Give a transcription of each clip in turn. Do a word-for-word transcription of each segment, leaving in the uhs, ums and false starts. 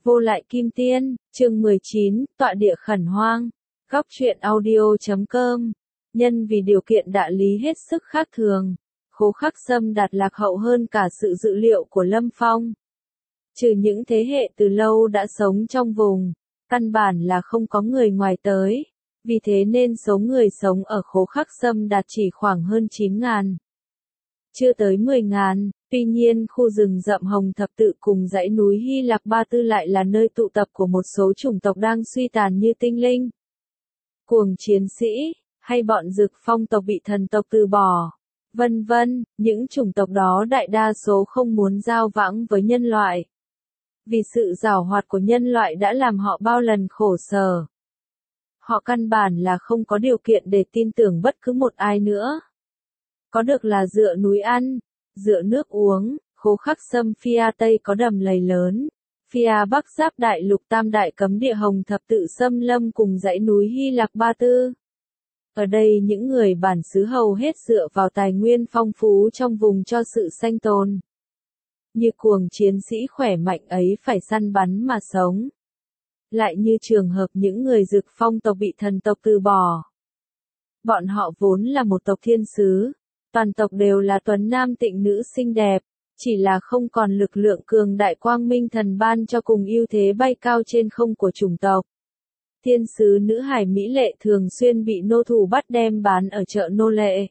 Vô lại kim tiên, chương mười chín, tọa địa khẩn hoang. Góc truyện audio chấm com. Nhân vì điều kiện địa lý hết sức khác thường, Khố Khắc Sâm đạt lạc hậu hơn cả sự dự liệu của Lâm Phong. Trừ những thế hệ từ lâu đã sống trong vùng, căn bản là không có người ngoài tới. Vì thế nên số người sống ở Khố Khắc Sâm đạt chỉ khoảng hơn chín ngàn. Chưa tới mười ngàn, tuy nhiên khu rừng rậm Hồng Thập Tự cùng dãy núi Hy Lạc Ba Tư lại là nơi tụ tập của một số chủng tộc đang suy tàn như tinh linh, cuồng chiến sĩ, hay bọn Dực Phong tộc bị thần tộc từ bỏ, vân vân. Những chủng tộc đó đại đa số không muốn giao vãng với nhân loại. Vì sự giàu hoạt của nhân loại đã làm họ bao lần khổ sở. Họ căn bản là không có điều kiện để tin tưởng bất cứ một ai nữa. Có được là dựa núi ăn, dựa nước uống. Khố Khắc Sâm phía Tây có đầm lầy lớn, phía Bắc giáp đại lục tam đại cấm địa Hồng Thập Tự Xâm Lâm cùng dãy núi Hy Lạc Ba Tư. Ở đây những người bản xứ hầu hết dựa vào tài nguyên phong phú trong vùng cho sự sinh tồn. Như cuồng chiến sĩ khỏe mạnh ấy phải săn bắn mà sống. Lại như trường hợp những người Dực Phong tộc bị thần tộc từ bỏ. Bọn họ vốn là một tộc thiên sứ, toàn tộc đều là tuấn nam tịnh nữ xinh đẹp, chỉ là không còn lực lượng cường đại quang minh thần ban cho cùng ưu thế bay cao trên không của chủng tộc. Thiên sứ nữ hài mỹ lệ thường xuyên bị nô thủ bắt đem bán ở chợ nô lệ.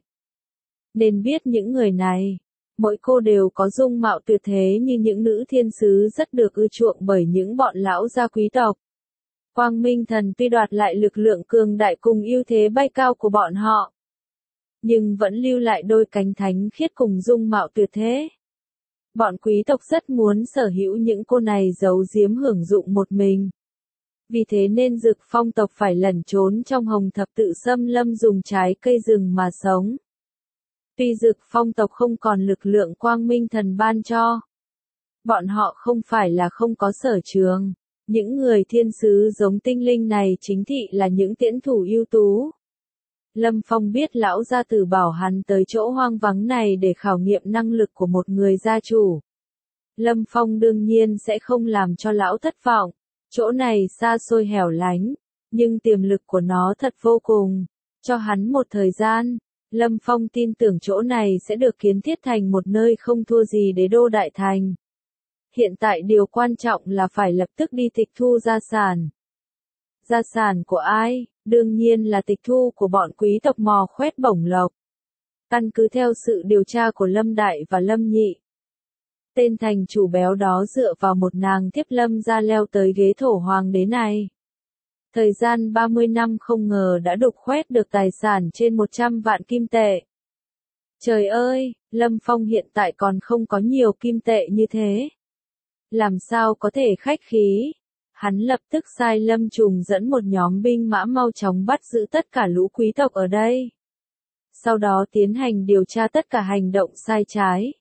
Nên biết những người này, mỗi cô đều có dung mạo tuyệt thế như những nữ thiên sứ rất được ưa chuộng bởi những bọn lão gia quý tộc. Quang minh thần tuy đoạt lại lực lượng cường đại cùng ưu thế bay cao của bọn họ, nhưng vẫn lưu lại đôi cánh thánh khiết cùng dung mạo tuyệt thế. Bọn quý tộc rất muốn sở hữu những cô này giấu giếm hưởng dụng một mình. Vì thế nên Dực Phong tộc phải lẩn trốn trong Hồng Thập Tự Xâm Lâm dùng trái cây rừng mà sống. Tuy Dực Phong tộc không còn lực lượng quang minh thần ban cho, bọn họ không phải là không có sở trường. Những người thiên sứ giống tinh linh này chính thị là những tiễn thủ ưu tú. Lâm Phong biết lão gia tử bảo hắn tới chỗ hoang vắng này để khảo nghiệm năng lực của một người gia chủ. Lâm Phong đương nhiên sẽ không làm cho lão thất vọng. Chỗ này xa xôi hẻo lánh, nhưng tiềm lực của nó thật vô cùng. Cho hắn một thời gian, Lâm Phong tin tưởng chỗ này sẽ được kiến thiết thành một nơi không thua gì đế đô đại thành. Hiện tại điều quan trọng là phải lập tức đi tịch thu gia sản. Gia sản của ai? Đương nhiên là tịch thu của bọn quý tộc mò khoét bổng lộc. Căn cứ theo sự điều tra của Lâm Đại và Lâm Nhị, tên thành chủ béo đó dựa vào một nàng thiếp Lâm gia leo tới ghế thổ hoàng đế này. Thời gian ba mươi năm không ngờ đã đục khoét được tài sản trên một trăm vạn kim tệ. Trời ơi, Lâm Phong hiện tại còn không có nhiều kim tệ như thế. Làm sao có thể khách khí? Hắn lập tức sai Lâm Trùng dẫn một nhóm binh mã mau chóng bắt giữ tất cả lũ quý tộc ở đây. Sau đó tiến hành điều tra tất cả hành động sai trái.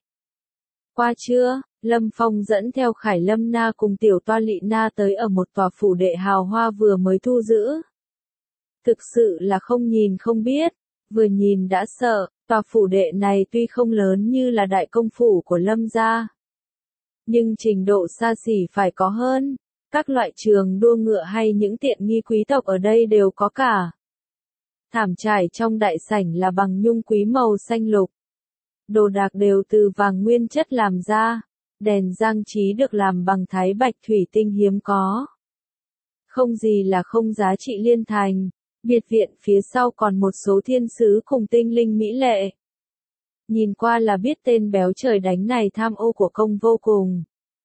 Qua trưa, Lâm Phong dẫn theo Khải Lâm Na cùng Tiểu Toa Lị Na tới ở một tòa phủ đệ hào hoa vừa mới thu giữ. Thực sự là không nhìn không biết, vừa nhìn đã sợ. Tòa phủ đệ này tuy không lớn như là đại công phủ của Lâm gia, nhưng trình độ xa xỉ phải có hơn. Các loại trường đua ngựa hay những tiện nghi quý tộc ở đây đều có cả. Thảm trải trong đại sảnh là bằng nhung quý màu xanh lục. Đồ đạc đều từ vàng nguyên chất làm ra. Đèn trang trí được làm bằng thái bạch thủy tinh hiếm có. Không gì là không giá trị liên thành. Biệt viện phía sau còn một số thiên sứ cùng tinh linh mỹ lệ. Nhìn qua là biết tên béo trời đánh này tham ô của công vô cùng.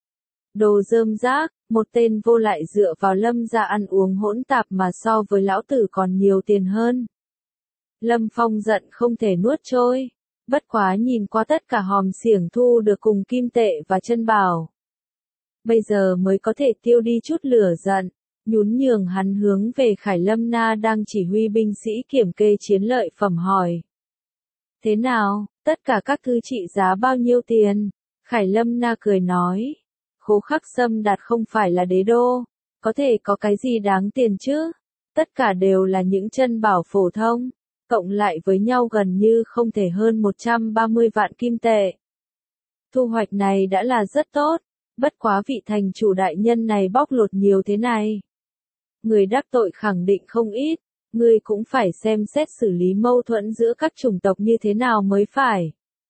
Đồ rơm rác, một tên vô lại dựa vào Lâm gia ăn uống hỗn tạp mà so với lão tử còn nhiều tiền hơn. Lâm Phong giận không thể nuốt trôi. Bất quá nhìn qua tất cả hòm xiểng thu được cùng kim tệ và chân bảo. Bây giờ mới có thể tiêu đi chút lửa giận, nhún nhường hắn hướng về Khải Lâm Na đang chỉ huy binh sĩ kiểm kê chiến lợi phẩm hỏi. Thế nào, tất cả các thứ trị giá bao nhiêu tiền? Khải Lâm Na cười nói. Khố Khắc Sâm đạt không phải là đế đô, có thể có cái gì đáng tiền chứ? Tất cả đều là những chân bảo phổ thông. Cộng lại với nhau gần như không thể hơn một trăm ba mươi vạn kim tệ. Thu hoạch này đã là rất tốt, Bất quá vị thành chủ đại nhân này bóc lột nhiều thế này. Người đắc tội khẳng định không ít, ngươi cũng phải xem xét xử lý mâu thuẫn giữa các chủng tộc như thế nào mới phải.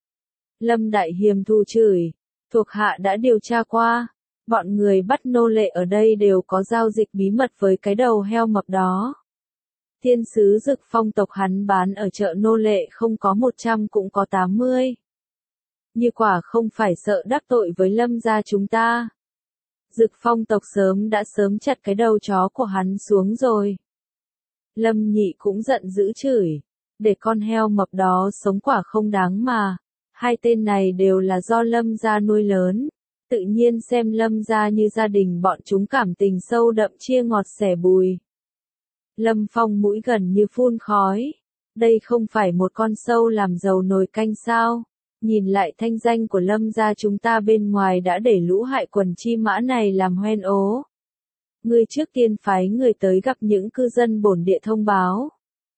Lâm Đại Hiềm thù chửi, thuộc hạ đã điều tra qua, bọn người bắt nô lệ ở đây đều có giao dịch bí mật với cái đầu heo mập đó. Thiên sứ Dực Phong tộc hắn bán ở chợ nô lệ không có một trăm cũng có tám mươi. Như quả không phải sợ đắc tội với Lâm gia chúng ta. Dực Phong tộc sớm đã sớm chặt cái đầu chó của hắn xuống rồi. Lâm Nhị cũng giận dữ chửi, để con heo mập đó sống quả không đáng mà. Hai tên này đều là do Lâm gia nuôi lớn, tự nhiên xem Lâm gia như gia đình bọn chúng cảm tình sâu đậm chia ngọt sẻ bùi. Lâm Phong mũi gần như phun khói, đây không phải một con sâu làm giàu nồi canh sao? Nhìn lại thanh danh của Lâm gia chúng ta bên ngoài đã để lũ hại quần chi mã này làm hoen ố. Ngươi trước tiên phái người tới gặp những cư dân bổn địa thông báo.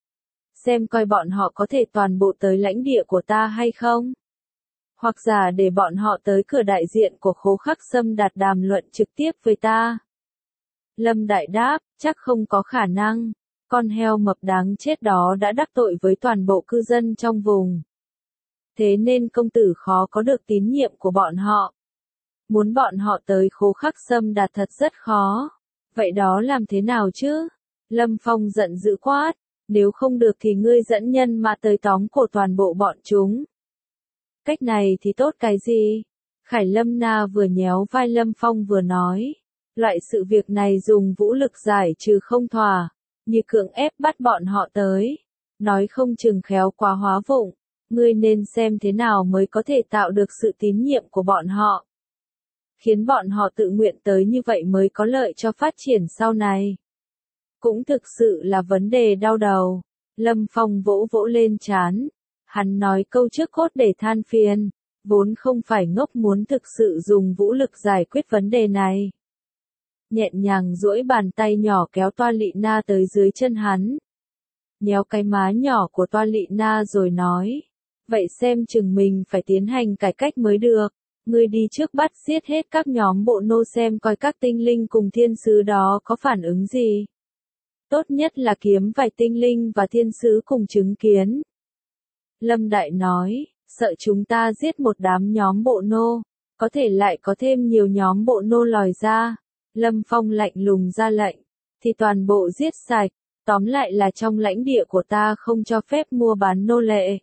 Xem coi bọn họ có thể toàn bộ tới lãnh địa của ta hay không? Hoặc giả để bọn họ tới cửa đại diện của Khố Khắc Sâm đạt đàm luận trực tiếp với ta. Lâm Đại đáp, chắc không có khả năng. Con heo mập đáng chết đó đã đắc tội với toàn bộ cư dân trong vùng. Thế nên công tử khó có được tín nhiệm của bọn họ. Muốn bọn họ tới Khố Khắc Sâm đạt thật rất khó. Vậy đó làm thế nào chứ? Lâm Phong giận dữ quát, nếu không được thì ngươi dẫn nhân mà tới tóm cổ toàn bộ bọn chúng. Cách này thì tốt cái gì? Khải Lâm Na vừa nhéo vai Lâm Phong vừa nói. Loại sự việc này dùng vũ lực giải trừ không thỏa, như cưỡng ép bắt bọn họ tới. Nói không chừng khéo quá hóa vụng, ngươi nên xem thế nào mới có thể tạo được sự tín nhiệm của bọn họ. Khiến bọn họ tự nguyện tới như vậy mới có lợi cho phát triển sau này. Cũng thực sự là vấn đề đau đầu. Lâm Phong vỗ vỗ lên trán. Hắn nói câu trước cốt để than phiền, vốn không phải ngốc muốn thực sự dùng vũ lực giải quyết vấn đề này. Nhẹ nhàng duỗi bàn tay nhỏ kéo Toa Lị Na tới dưới chân hắn. Nhéo cái má nhỏ của Toa Lị Na rồi nói. Vậy xem chừng mình phải tiến hành cải cách mới được. Ngươi đi trước bắt giết hết các nhóm bộ nô xem coi các tinh linh cùng thiên sứ đó có phản ứng gì. Tốt nhất là kiếm vài tinh linh và thiên sứ cùng chứng kiến. Lâm Đại nói, sợ chúng ta giết một đám nhóm bộ nô, có thể lại có thêm nhiều nhóm bộ nô lòi ra. Lâm Phong lạnh lùng ra lệnh, thì toàn bộ giết sạch, tóm lại là trong lãnh địa của ta không cho phép mua bán nô lệ.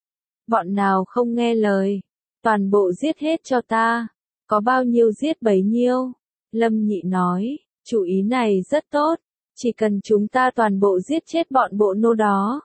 Bọn nào không nghe lời, toàn bộ giết hết cho ta, có bao nhiêu giết bấy nhiêu. Lâm Nhị nói, chủ ý này rất tốt, chỉ cần chúng ta toàn bộ giết chết bọn bộ nô đó.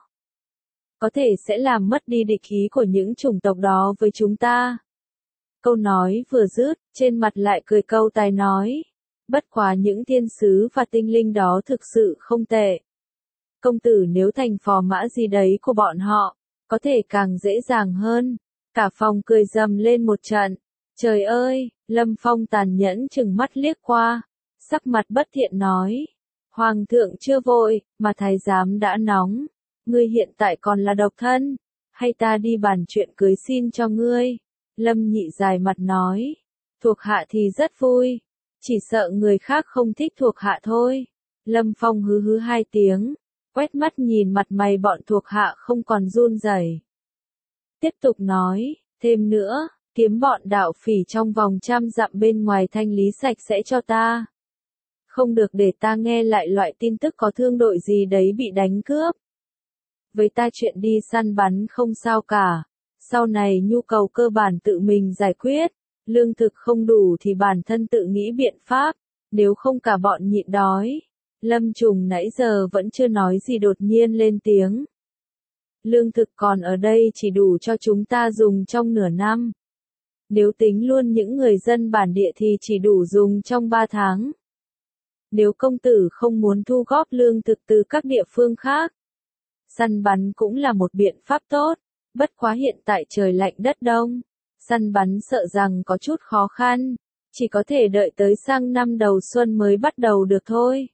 Có thể sẽ làm mất đi địch ý của những chủng tộc đó với chúng ta. Câu nói vừa dứt, trên mặt lại cười câu tài nói. Bất quá những thiên sứ và tinh linh đó thực sự không tệ. Công tử nếu thành phò mã gì đấy của bọn họ, có thể càng dễ dàng hơn. Cả phòng cười rầm lên một trận. Trời ơi, Lâm Phong tàn nhẫn chừng mắt liếc qua. Sắc mặt bất thiện nói. Hoàng thượng chưa vội, mà thái giám đã nóng. Ngươi hiện tại còn là độc thân, hay ta đi bàn chuyện cưới xin cho ngươi? Lâm Nhị dài mặt nói, thuộc hạ thì rất vui, chỉ sợ người khác không thích thuộc hạ thôi. Lâm Phong hứ hứ hai tiếng, quét mắt nhìn mặt mày bọn thuộc hạ không còn run rẩy. Tiếp tục nói, thêm nữa, kiếm bọn đạo phỉ trong vòng trăm dặm bên ngoài thanh lý sạch sẽ cho ta. Không được để ta nghe lại loại tin tức có thương đội gì đấy bị đánh cướp. Với ta chuyện đi săn bắn không sao cả, sau này nhu cầu cơ bản tự mình giải quyết, lương thực không đủ thì bản thân tự nghĩ biện pháp, nếu không cả bọn nhịn đói. Lâm Trùng nãy giờ vẫn chưa nói gì đột nhiên lên tiếng. Lương thực còn ở đây chỉ đủ cho chúng ta dùng trong nửa năm. Nếu tính luôn những người dân bản địa thì chỉ đủ dùng trong ba tháng. Nếu công tử không muốn thu góp lương thực từ các địa phương khác, săn bắn cũng là một biện pháp tốt, bất quá hiện tại trời lạnh đất đông, săn bắn sợ rằng có chút khó khăn, chỉ có thể đợi tới sang năm đầu xuân mới bắt đầu được thôi.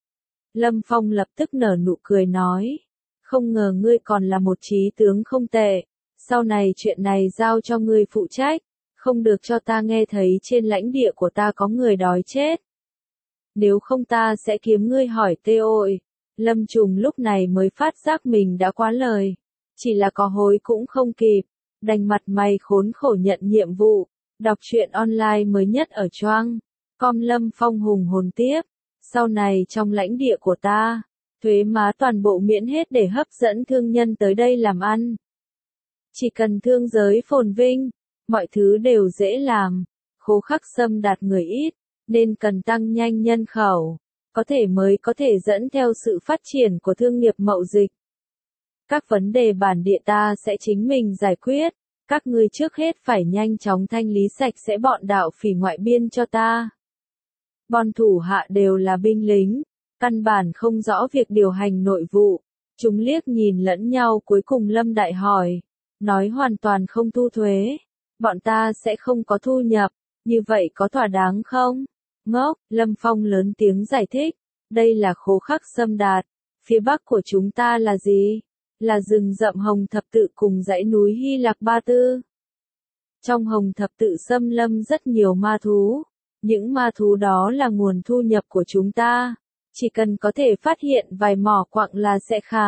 Lâm Phong lập tức nở nụ cười nói, không ngờ ngươi còn là một trí tướng không tệ, sau này chuyện này giao cho ngươi phụ trách, Không được cho ta nghe thấy trên lãnh địa của ta có người đói chết. Nếu không ta sẽ kiếm ngươi hỏi tê ôi. Lâm Trùng lúc này mới phát giác mình đã quá lời. Chỉ là có hối cũng không kịp. Đành mặt mày khốn khổ nhận nhiệm vụ. Đọc truyện online mới nhất ở Choang. Com Lâm Phong hùng hồn tiếp. Sau này trong lãnh địa của ta, thuế má toàn bộ miễn hết để hấp dẫn thương nhân tới đây làm ăn. Chỉ cần thương giới phồn vinh, mọi thứ đều dễ làm. Khố Khắc Sâm đạt người ít, nên cần tăng nhanh nhân khẩu. Có thể mới có thể dẫn theo sự phát triển của thương nghiệp mậu dịch. Các vấn đề bản địa ta sẽ chính mình giải quyết. Các ngươi trước hết phải nhanh chóng thanh lý sạch sẽ bọn đạo phỉ ngoại biên cho ta. Bọn thủ hạ đều là binh lính, căn bản không rõ việc điều hành nội vụ. Chúng liếc nhìn lẫn nhau cuối cùng Lâm Đại hỏi. Nói hoàn toàn không thu thuế. Bọn ta sẽ không có thu nhập, như vậy có thỏa đáng không? Ngốc, Lâm Phong lớn tiếng giải thích. Đây là Khố Khắc Sâm Đạt. Phía bắc của chúng ta là gì? Là rừng rậm Hồng Thập Tự cùng dãy núi Hy Lạc Ba Tư. Trong Hồng Thập Tự xâm lâm rất nhiều ma thú. Những ma thú đó là nguồn thu nhập của chúng ta. Chỉ cần có thể phát hiện vài mỏ quặng là sẽ khá.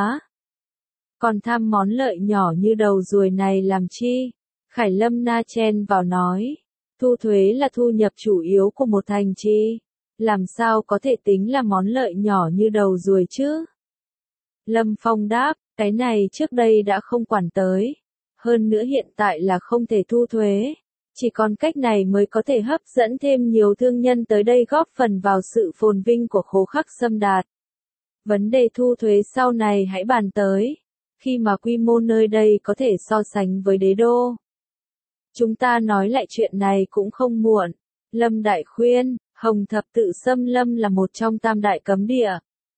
Còn tham món lợi nhỏ như đầu ruồi này làm chi? Khải Lâm na chen vào nói. Thu thuế là thu nhập chủ yếu của một thành trì. Làm sao có thể tính là món lợi nhỏ như đầu ruồi chứ? Lâm Phong đáp, cái này trước đây đã không quản tới. Hơn nữa hiện tại là không thể thu thuế. Chỉ còn cách này mới có thể hấp dẫn thêm nhiều thương nhân tới đây góp phần vào sự phồn vinh của Khố Khắc Sâm Đạt. Vấn đề thu thuế sau này hãy bàn tới. Khi mà quy mô nơi đây có thể so sánh với đế đô. Chúng ta nói lại chuyện này cũng không muộn. Lâm Đại khuyên, Hồng Thập Tự xâm lâm là một trong tam đại cấm địa.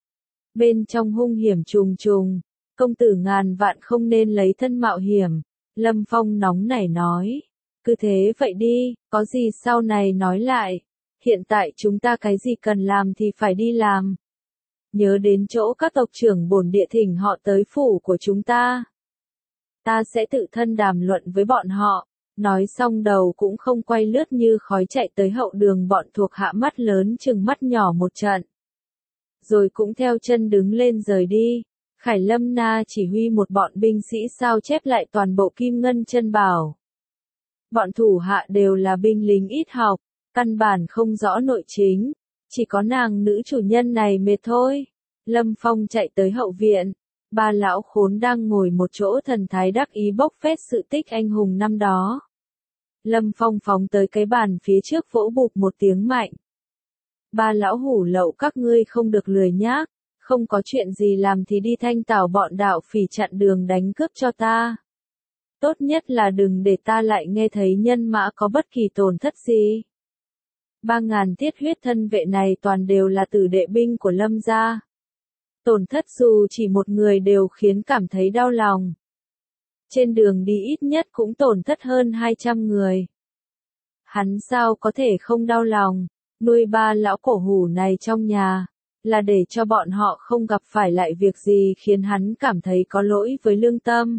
Bên trong hung hiểm trùng trùng, công tử ngàn vạn không nên lấy thân mạo hiểm. Lâm Phong nóng nảy nói. Cứ thế vậy đi, có gì sau này nói lại. Hiện tại chúng ta cái gì cần làm thì phải đi làm. Nhớ đến chỗ các tộc trưởng bổn địa thỉnh họ tới phủ của chúng ta. Ta sẽ tự thân đàm luận với bọn họ. Nói xong đầu cũng không quay lướt như khói chạy tới hậu đường bọn thuộc hạ mắt lớn chừng mắt nhỏ một trận. Rồi cũng theo chân đứng lên rời đi. Khải Lâm Na chỉ huy một bọn binh sĩ sao chép lại toàn bộ kim ngân chân bảo. Bọn thủ hạ đều là binh lính ít học, căn bản không rõ nội chính. Chỉ có nàng nữ chủ nhân này mệt thôi. Lâm Phong chạy tới hậu viện. Ba lão khốn đang ngồi một chỗ thần thái đắc ý bốc phét sự tích anh hùng năm đó. Lâm Phong phóng tới cái bàn phía trước vỗ bụp một tiếng mạnh. Ba lão hủ lậu các ngươi không được lười nhác, không có chuyện gì làm thì đi thanh tảo bọn đạo phỉ chặn đường đánh cướp cho ta. Tốt nhất là đừng để ta lại nghe thấy nhân mã có bất kỳ tổn thất gì. Ba ngàn thiết huyết thân vệ này toàn đều là tử đệ binh của Lâm gia. Tổn thất dù chỉ một người đều khiến cảm thấy đau lòng. Trên đường đi ít nhất cũng tổn thất hơn hai trăm người. Hắn sao có thể không đau lòng, nuôi ba lão cổ hủ này trong nhà, là để cho bọn họ không gặp phải lại việc gì khiến hắn cảm thấy có lỗi với lương tâm.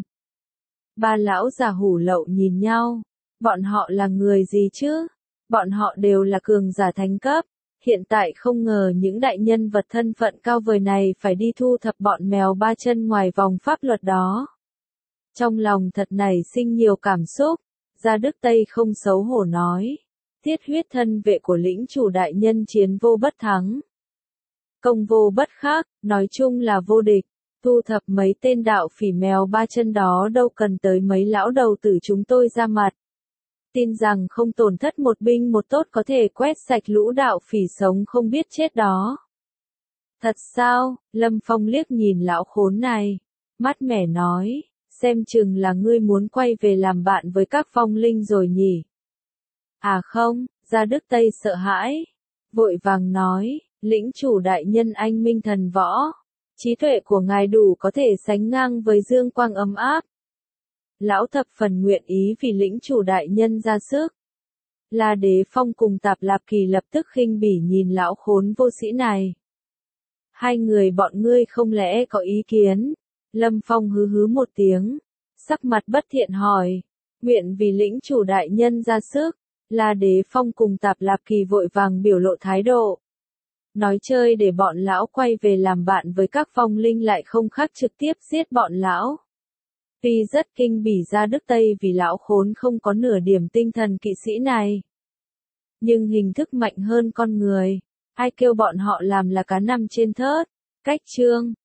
Ba lão già hủ lậu nhìn nhau, bọn họ là người gì chứ? Bọn họ đều là cường giả thánh cấp. Hiện tại không ngờ những đại nhân vật thân phận cao vời này phải đi thu thập bọn mèo ba chân ngoài vòng pháp luật đó. Trong lòng thật nảy sinh nhiều cảm xúc, Gia Đức Tây không xấu hổ nói. Thiết huyết thân vệ của lĩnh chủ đại nhân chiến vô bất thắng. Công vô bất khắc, nói chung là vô địch. Thu thập mấy tên đạo phỉ mèo ba chân đó đâu cần tới mấy lão đầu tử chúng tôi ra mặt. Tin rằng không tổn thất một binh một tốt có thể quét sạch lũ đạo phỉ sống không biết chết đó. Thật sao? Lâm Phong liếc nhìn lão khốn này. Mắt mẻ nói, xem chừng là ngươi muốn quay về làm bạn với các phong linh rồi nhỉ? À không, Gia Đức Tây sợ hãi. Vội vàng nói, lĩnh chủ đại nhân anh minh thần võ. Trí tuệ của ngài đủ có thể sánh ngang với dương quang ấm áp. Lão thập phần nguyện ý vì lĩnh chủ đại nhân ra sức. La Đế Phong cùng Tạp Lạp Kỳ lập tức khinh bỉ nhìn lão khốn vô sĩ này. Hai người bọn ngươi không lẽ có ý kiến? Lâm Phong hứ hứ một tiếng, sắc mặt bất thiện hỏi. Nguyện vì lĩnh chủ đại nhân ra sức, La Đế Phong cùng Tạp Lạp Kỳ vội vàng biểu lộ thái độ. Nói chơi để bọn lão quay về làm bạn với các vong linh lại không khác trực tiếp giết bọn lão. Tuy rất kinh bỉ ra Đức Tây vì lão khốn không có nửa điểm tinh thần kỵ sĩ này. Nhưng hình thức mạnh hơn con người. Ai kêu bọn họ làm là cá nằm trên thớt. Cách chương